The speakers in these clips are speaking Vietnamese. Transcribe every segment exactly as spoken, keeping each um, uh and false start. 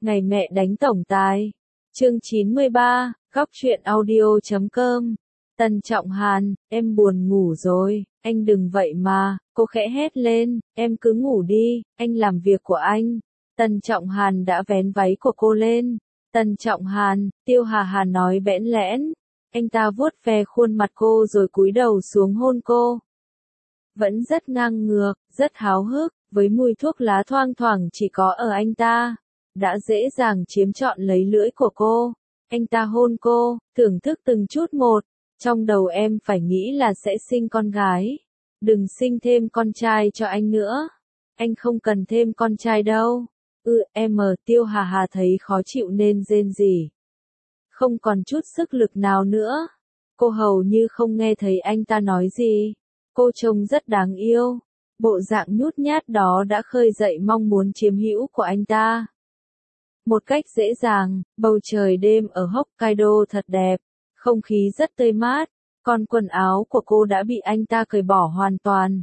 Ngày mẹ đánh tổng tài. Chương chín mươi ba, góc truyện audio chấm com. Tần Trọng Hàn, em buồn ngủ rồi, anh đừng vậy mà, cô khẽ hét lên, em cứ ngủ đi, anh làm việc của anh. Tần Trọng Hàn đã vén váy của cô lên. Tần Trọng Hàn, Tiêu Hà Hà nói bẽn lẽn. Anh ta vuốt ve khuôn mặt cô rồi cúi đầu xuống hôn cô. Vẫn rất ngang ngược, rất háo hức, với mùi thuốc lá thoang thoảng chỉ có ở anh ta. Đã dễ dàng chiếm trọn lấy lưỡi của cô. Anh ta hôn cô, thưởng thức từng chút một. Trong đầu em phải nghĩ là sẽ sinh con gái. Đừng sinh thêm con trai cho anh nữa. Anh không cần thêm con trai đâu. Ừ, em ở Tiêu Hà Hà thấy khó chịu nên rên rỉ. Không còn chút sức lực nào nữa. Cô hầu như không nghe thấy anh ta nói gì. Cô trông rất đáng yêu. Bộ dạng nhút nhát đó đã khơi dậy mong muốn chiếm hữu của anh ta. Một cách dễ dàng, bầu trời đêm ở Hokkaido thật đẹp, không khí rất tươi mát, còn quần áo của cô đã bị anh ta cởi bỏ hoàn toàn.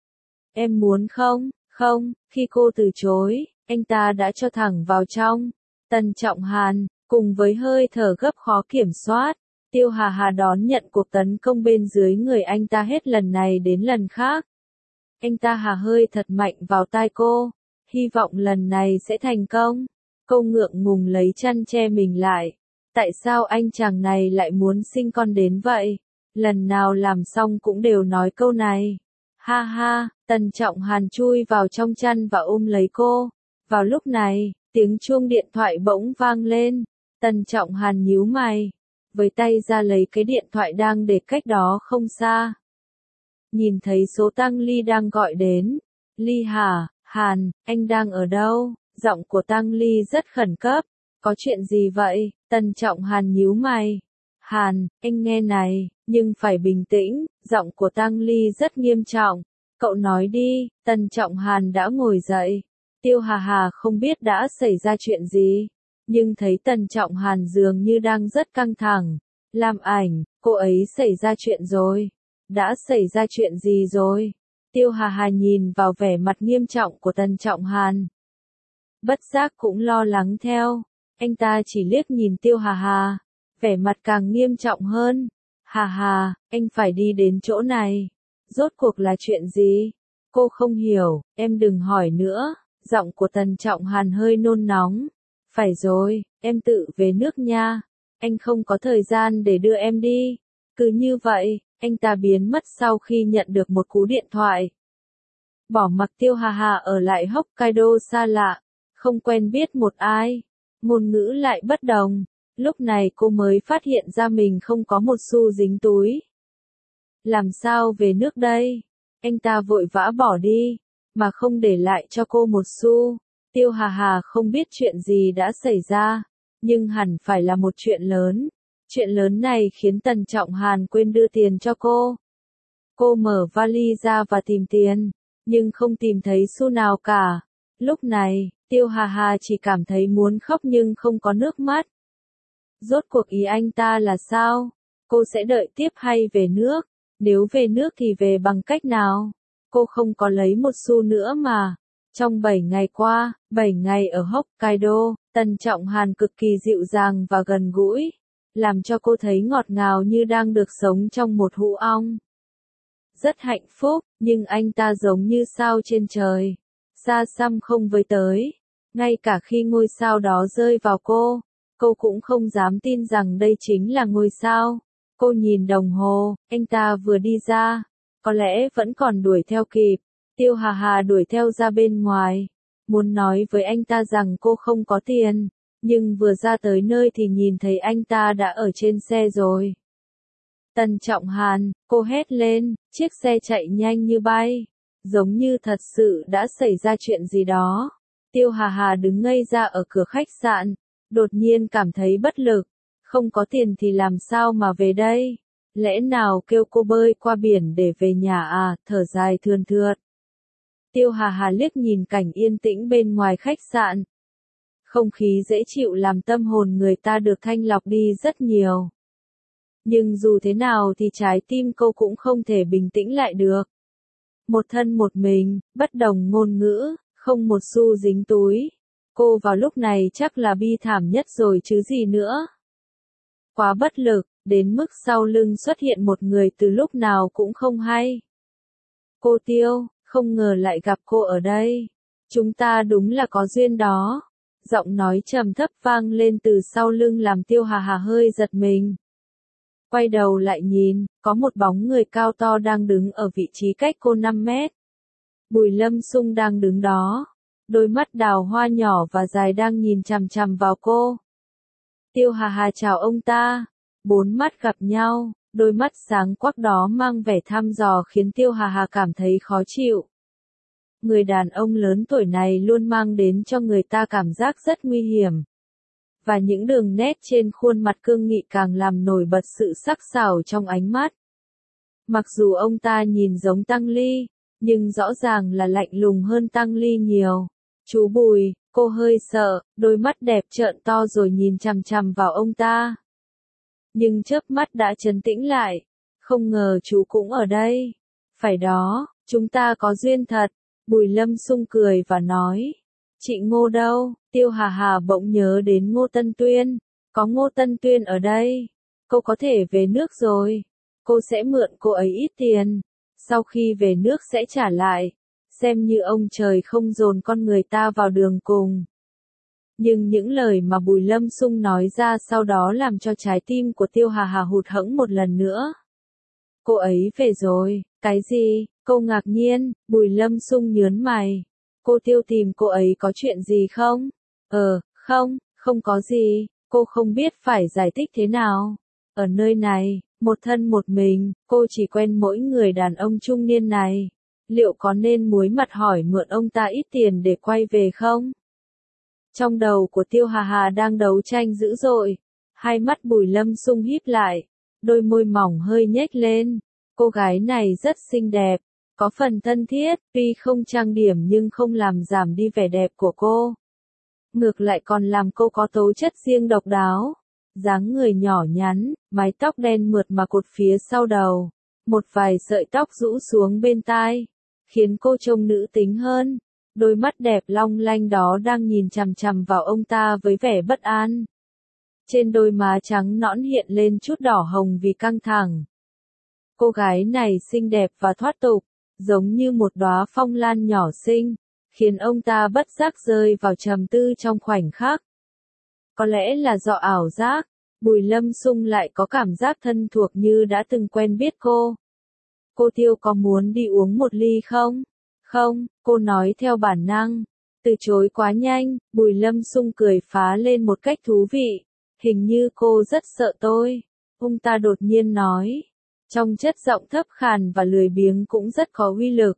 Em muốn không? Không, khi cô từ chối, anh ta đã cho thẳng vào trong. Tần Trọng Hàn, cùng với hơi thở gấp khó kiểm soát, Tiêu Hà Hà đón nhận cuộc tấn công bên dưới người anh ta hết lần này đến lần khác. Anh ta hà hơi thật mạnh vào tai cô, hy vọng lần này sẽ thành công. Cô ngượng ngùng lấy chăn che mình lại. Tại sao anh chàng này lại muốn sinh con đến vậy? Lần nào làm xong cũng đều nói câu này. Ha ha, Tần Trọng Hàn chui vào trong chăn và ôm lấy cô. Vào lúc này, tiếng chuông điện thoại bỗng vang lên. Tần Trọng Hàn nhíu mày, với tay ra lấy cái điện thoại đang để cách đó không xa. Nhìn thấy số Tăng Ly đang gọi đến. Ly hả, Hàn, anh đang ở đâu? Giọng của Tăng Ly rất khẩn cấp. Có chuyện gì vậy? Tần Trọng Hàn nhíu mày. Hàn, anh nghe này, nhưng phải bình tĩnh. Giọng của Tăng Ly rất nghiêm trọng. Cậu nói đi. Tần Trọng Hàn đã ngồi dậy. Tiêu Hà Hà không biết đã xảy ra chuyện gì, nhưng thấy Tần Trọng Hàn dường như đang rất căng thẳng. Làm ảnh, cô ấy xảy ra chuyện rồi. Đã xảy ra chuyện gì rồi? Tiêu Hà Hà nhìn vào vẻ mặt nghiêm trọng của Tần Trọng Hàn. Bất giác cũng lo lắng theo. Anh ta chỉ liếc nhìn Tiêu Hà Hà, vẻ mặt càng nghiêm trọng hơn. Hà Hà, anh phải đi đến chỗ này. Rốt cuộc là chuyện gì? Cô không hiểu, em đừng hỏi nữa. Giọng của Tần Trọng Hàn hơi nôn nóng. Phải rồi, em tự về nước nha. Anh không có thời gian để đưa em đi. Cứ như vậy, anh ta biến mất sau khi nhận được một cú điện thoại. Bỏ mặc Tiêu Hà Hà ở lại Hokkaido xa lạ, không quen biết một ai, ngôn ngữ lại bất đồng. Lúc này cô mới phát hiện ra mình không có một xu dính túi. Làm sao về nước đây? Anh ta vội vã bỏ đi, mà không để lại cho cô một xu. Tiêu Hà Hà không biết chuyện gì đã xảy ra, nhưng hẳn phải là một chuyện lớn. Chuyện lớn này khiến Tần Trọng Hàn quên đưa tiền cho cô. Cô mở vali ra và tìm tiền, nhưng không tìm thấy xu nào cả. Lúc này, Tiêu Hà Hà chỉ cảm thấy muốn khóc nhưng không có nước mắt. Rốt cuộc ý anh ta là sao? Cô sẽ đợi tiếp hay về nước? Nếu về nước thì về bằng cách nào? Cô không có lấy một xu nữa mà. Trong bảy ngày qua, bảy ngày ở Hokkaido, Tần Trọng Hàn cực kỳ dịu dàng và gần gũi, làm cho cô thấy ngọt ngào như đang được sống trong một hũ ong. Rất hạnh phúc, nhưng anh ta giống như sao trên trời, xa xăm không với tới. Ngay cả khi ngôi sao đó rơi vào cô, cô cũng không dám tin rằng đây chính là ngôi sao. Cô nhìn đồng hồ, anh ta vừa đi ra, có lẽ vẫn còn đuổi theo kịp. Tiêu Hà Hà đuổi theo ra bên ngoài, muốn nói với anh ta rằng cô không có tiền, nhưng vừa ra tới nơi thì nhìn thấy anh ta đã ở trên xe rồi. Tần Trọng Hàn, cô hét lên, chiếc xe chạy nhanh như bay, giống như thật sự đã xảy ra chuyện gì đó. Tiêu Hà Hà đứng ngây ra ở cửa khách sạn, đột nhiên cảm thấy bất lực, không có tiền thì làm sao mà về đây? Lẽ nào kêu cô bơi qua biển để về nhà à? Thở dài thườn thượt. Tiêu Hà Hà liếc nhìn cảnh yên tĩnh bên ngoài khách sạn. Không khí dễ chịu làm tâm hồn người ta được thanh lọc đi rất nhiều. Nhưng dù thế nào thì trái tim cô cũng không thể bình tĩnh lại được. Một thân một mình, bất đồng ngôn ngữ, không một xu dính túi. Cô vào lúc này chắc là bi thảm nhất rồi chứ gì nữa. Quá bất lực, đến mức sau lưng xuất hiện một người từ lúc nào cũng không hay. Cô Tiêu, không ngờ lại gặp cô ở đây. Chúng ta đúng là có duyên đó. Giọng nói trầm thấp vang lên từ sau lưng làm Tiêu Hà Hà hơi giật mình. Quay đầu lại nhìn, có một bóng người cao to đang đứng ở vị trí cách cô năm mét. Bùi Lâm Xung đang đứng đó. Đôi mắt đào hoa nhỏ và dài đang nhìn chằm chằm vào cô. Tiêu Hà Hà chào ông ta. Bốn mắt gặp nhau, đôi mắt sáng quắc đó mang vẻ thăm dò khiến Tiêu Hà Hà cảm thấy khó chịu. Người đàn ông lớn tuổi này luôn mang đến cho người ta cảm giác rất nguy hiểm. Và những đường nét trên khuôn mặt cương nghị càng làm nổi bật sự sắc sảo trong ánh mắt. Mặc dù ông ta nhìn giống Tăng Ly, nhưng rõ ràng là lạnh lùng hơn Tăng Ly nhiều. Chú Bùi, cô hơi sợ, đôi mắt đẹp trợn to rồi nhìn chằm chằm vào ông ta. Nhưng chớp mắt đã trấn tĩnh lại. Không ngờ chú cũng ở đây. Phải đó, chúng ta có duyên thật. Bùi Lâm Xung cười và nói. Chị Ngô đâu? Tiêu Hà Hà bỗng nhớ đến Ngô Tân Tuyên. Có Ngô Tân Tuyên ở đây. Cô có thể về nước rồi. Cô sẽ mượn cô ấy ít tiền. Sau khi về nước sẽ trả lại. Xem như ông trời không dồn con người ta vào đường cùng. Nhưng những lời mà Bùi Lâm Xung nói ra sau đó làm cho trái tim của Tiêu Hà Hà hụt hẫng một lần nữa. Cô ấy về rồi, cái gì? Cô ngạc nhiên, Bùi Lâm Xung nhớn mày. Cô Tiêu tìm cô ấy có chuyện gì không? Ờ, không, không có gì, cô không biết phải giải thích thế nào. Ở nơi này, một thân một mình, cô chỉ quen mỗi người đàn ông trung niên này. Liệu có nên muối mặt hỏi mượn ông ta ít tiền để quay về không? Trong đầu của Tiêu Hà Hà đang đấu tranh dữ dội. Hai mắt Bùi Lâm Xung híp lại. Đôi môi mỏng hơi nhếch lên. Cô gái này rất xinh đẹp. Có phần thân thiết, tuy không trang điểm nhưng không làm giảm đi vẻ đẹp của cô. Ngược lại còn làm cô có tố chất riêng độc đáo. Dáng người nhỏ nhắn, mái tóc đen mượt mà cột phía sau đầu. Một vài sợi tóc rũ xuống bên tai. Khiến cô trông nữ tính hơn. Đôi mắt đẹp long lanh đó đang nhìn chằm chằm vào ông ta với vẻ bất an. Trên đôi má trắng nõn hiện lên chút đỏ hồng vì căng thẳng. Cô gái này xinh đẹp và thoát tục, giống như một đóa phong lan nhỏ xinh, khiến ông ta bất giác rơi vào trầm tư trong khoảnh khắc. Có lẽ là do ảo giác, Bùi Lâm Xung lại có cảm giác thân thuộc như đã từng quen biết cô. Cô Tiêu có muốn đi uống một ly không? Không, cô nói theo bản năng. Từ chối quá nhanh, Bùi Lâm Xung cười phá lên một cách thú vị. Hình như cô rất sợ tôi. Ông ta đột nhiên nói. Trong chất giọng thấp khàn và lười biếng cũng rất có uy lực.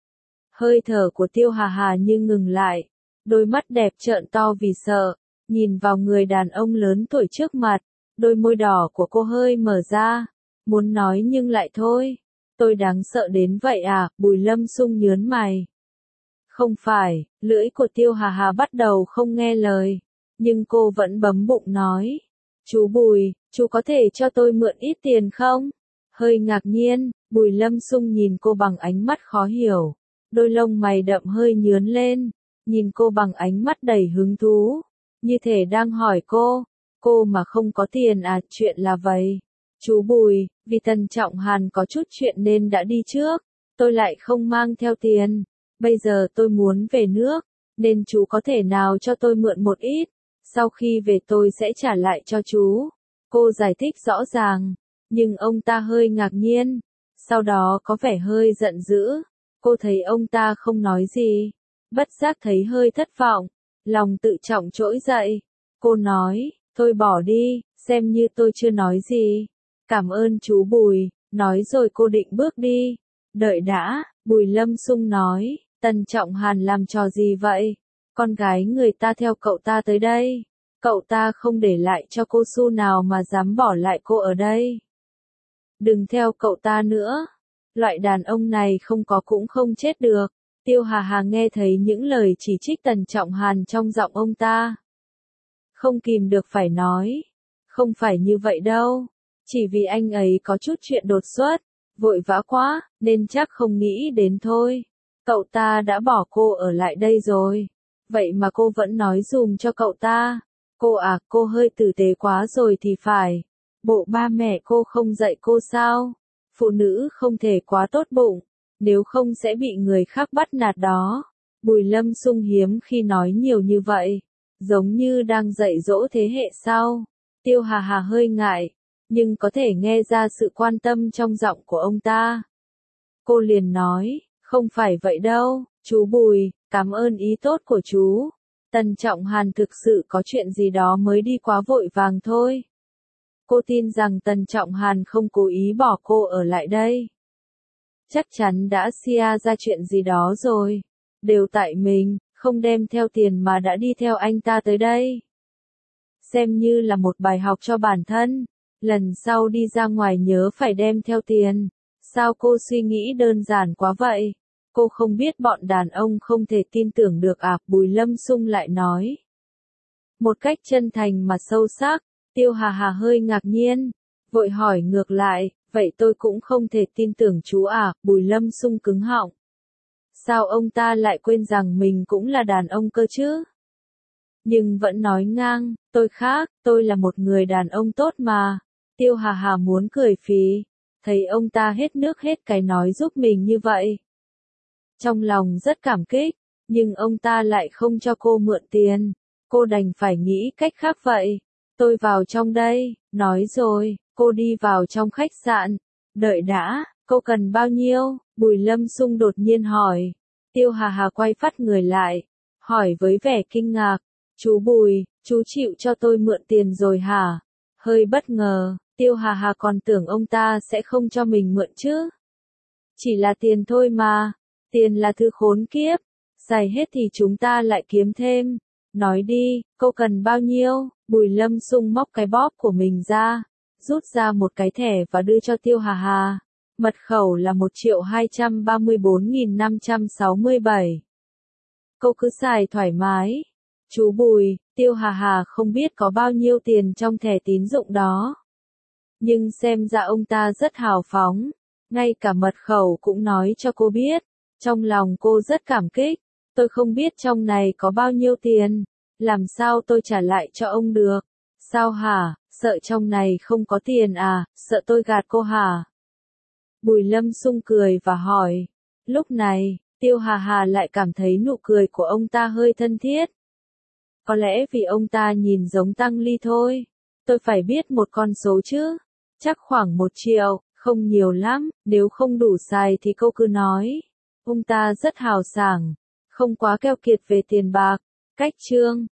Hơi thở của Tiêu Hà Hà như ngừng lại. Đôi mắt đẹp trợn to vì sợ. Nhìn vào người đàn ông lớn tuổi trước mặt. Đôi môi đỏ của cô hơi mở ra. Muốn nói nhưng lại thôi. Tôi đáng sợ đến vậy à? Bùi Lâm Xung nhớn mày. Không phải, lưỡi của Tiêu Hà Hà bắt đầu không nghe lời. Nhưng cô vẫn bấm bụng nói. Chú Bùi, chú có thể cho tôi mượn ít tiền không? Hơi ngạc nhiên, Bùi Lâm Xung nhìn cô bằng ánh mắt khó hiểu. Đôi lông mày đậm hơi nhướn lên. Nhìn cô bằng ánh mắt đầy hứng thú. Như thể đang hỏi cô. Cô mà không có tiền à? Chuyện là vậy. Chú Bùi, vì Tần Trọng Hàn có chút chuyện nên đã đi trước. Tôi lại không mang theo tiền. Bây giờ tôi muốn về nước. Nên chú có thể nào cho tôi mượn một ít. Sau khi về tôi sẽ trả lại cho chú. Cô giải thích rõ ràng. Nhưng ông ta hơi ngạc nhiên. Sau đó có vẻ hơi giận dữ. Cô thấy ông ta không nói gì. Bất giác thấy hơi thất vọng. Lòng tự trọng trỗi dậy. Cô nói, thôi bỏ đi, xem như tôi chưa nói gì. Cảm ơn chú Bùi, nói rồi cô định bước đi. Đợi đã, Bùi Lâm Xung nói, Tần Trọng Hàn làm trò gì vậy? Con gái người ta theo cậu ta tới đây. Cậu ta không để lại cho cô xu nào mà dám bỏ lại cô ở đây. Đừng theo cậu ta nữa. Loại đàn ông này không có cũng không chết được. Tiêu Hà Hà nghe thấy những lời chỉ trích Tần Trọng Hàn trong giọng ông ta. Không kìm được phải nói. Không phải như vậy đâu. Chỉ vì anh ấy có chút chuyện đột xuất, vội vã quá, nên chắc không nghĩ đến thôi. Cậu ta đã bỏ cô ở lại đây rồi. Vậy mà cô vẫn nói dùm cho cậu ta. Cô à, cô hơi tử tế quá rồi thì phải. Bộ ba mẹ cô không dạy cô sao? Phụ nữ không thể quá tốt bụng, nếu không sẽ bị người khác bắt nạt đó. Bùi Lâm Xung hiếm khi nói nhiều như vậy, giống như đang dạy dỗ thế hệ sau. Tiêu Hà Hà hơi ngại, nhưng có thể nghe ra sự quan tâm trong giọng của ông ta. Cô liền nói, không phải vậy đâu, chú Bùi, cảm ơn ý tốt của chú. Tần Trọng Hàn thực sự có chuyện gì đó mới đi quá vội vàng thôi. Cô tin rằng Tần Trọng Hàn không cố ý bỏ cô ở lại đây. Chắc chắn đã xia ra chuyện gì đó rồi. Đều tại mình, không đem theo tiền mà đã đi theo anh ta tới đây. Xem như là một bài học cho bản thân. Lần sau đi ra ngoài nhớ phải đem theo tiền. Sao cô suy nghĩ đơn giản quá vậy? Cô không biết bọn đàn ông không thể tin tưởng được à? Bùi Lâm Xung lại nói. Một cách chân thành mà sâu sắc. Tiêu Hà Hà hơi ngạc nhiên. Vội hỏi ngược lại, vậy tôi cũng không thể tin tưởng chú à? Bùi Lâm Xung cứng họng. Sao ông ta lại quên rằng mình cũng là đàn ông cơ chứ? Nhưng vẫn nói ngang, tôi khác, tôi là một người đàn ông tốt mà. Tiêu Hà Hà muốn cười phì, thấy ông ta hết nước hết cái nói giúp mình như vậy. Trong lòng rất cảm kích, nhưng ông ta lại không cho cô mượn tiền. Cô đành phải nghĩ cách khác vậy. Tôi vào trong đây, nói rồi, cô đi vào trong khách sạn. Đợi đã, cô cần bao nhiêu? Bùi Lâm Xung đột nhiên hỏi. Tiêu Hà Hà quay phát người lại, hỏi với vẻ kinh ngạc. Chú Bùi, chú chịu cho tôi mượn tiền rồi hả? Hơi bất ngờ, Tiêu Hà Hà còn tưởng ông ta sẽ không cho mình mượn chứ. Chỉ là tiền thôi mà, tiền là thứ khốn kiếp, xài hết thì chúng ta lại kiếm thêm. Nói đi, cô cần bao nhiêu? Bùi Lâm Xung móc cái bóp của mình ra, rút ra một cái thẻ và đưa cho Tiêu Hà Hà. Mật khẩu là một triệu hai trăm ba mươi bốn nghìn năm trăm sáu mươi bảy. Cô cứ xài thoải mái. Chú Bùi, Tiêu Hà Hà không biết có bao nhiêu tiền trong thẻ tín dụng đó. Nhưng xem ra ông ta rất hào phóng, ngay cả mật khẩu cũng nói cho cô biết. Trong lòng cô rất cảm kích. Tôi không biết trong này có bao nhiêu tiền, làm sao tôi trả lại cho ông được? Sao hả, sợ trong này không có tiền à, sợ tôi gạt cô hả? Bùi Lâm Xung cười và hỏi. Lúc này, Tiêu Hà Hà lại cảm thấy nụ cười của ông ta hơi thân thiết. Có lẽ vì ông ta nhìn giống Tăng Ly thôi. Tôi phải biết một con số chứ. Chắc khoảng một triệu, không nhiều lắm, nếu không đủ xài thì cô cứ nói. Ông ta rất hào sảng, không quá keo kiệt về tiền bạc. Cách chương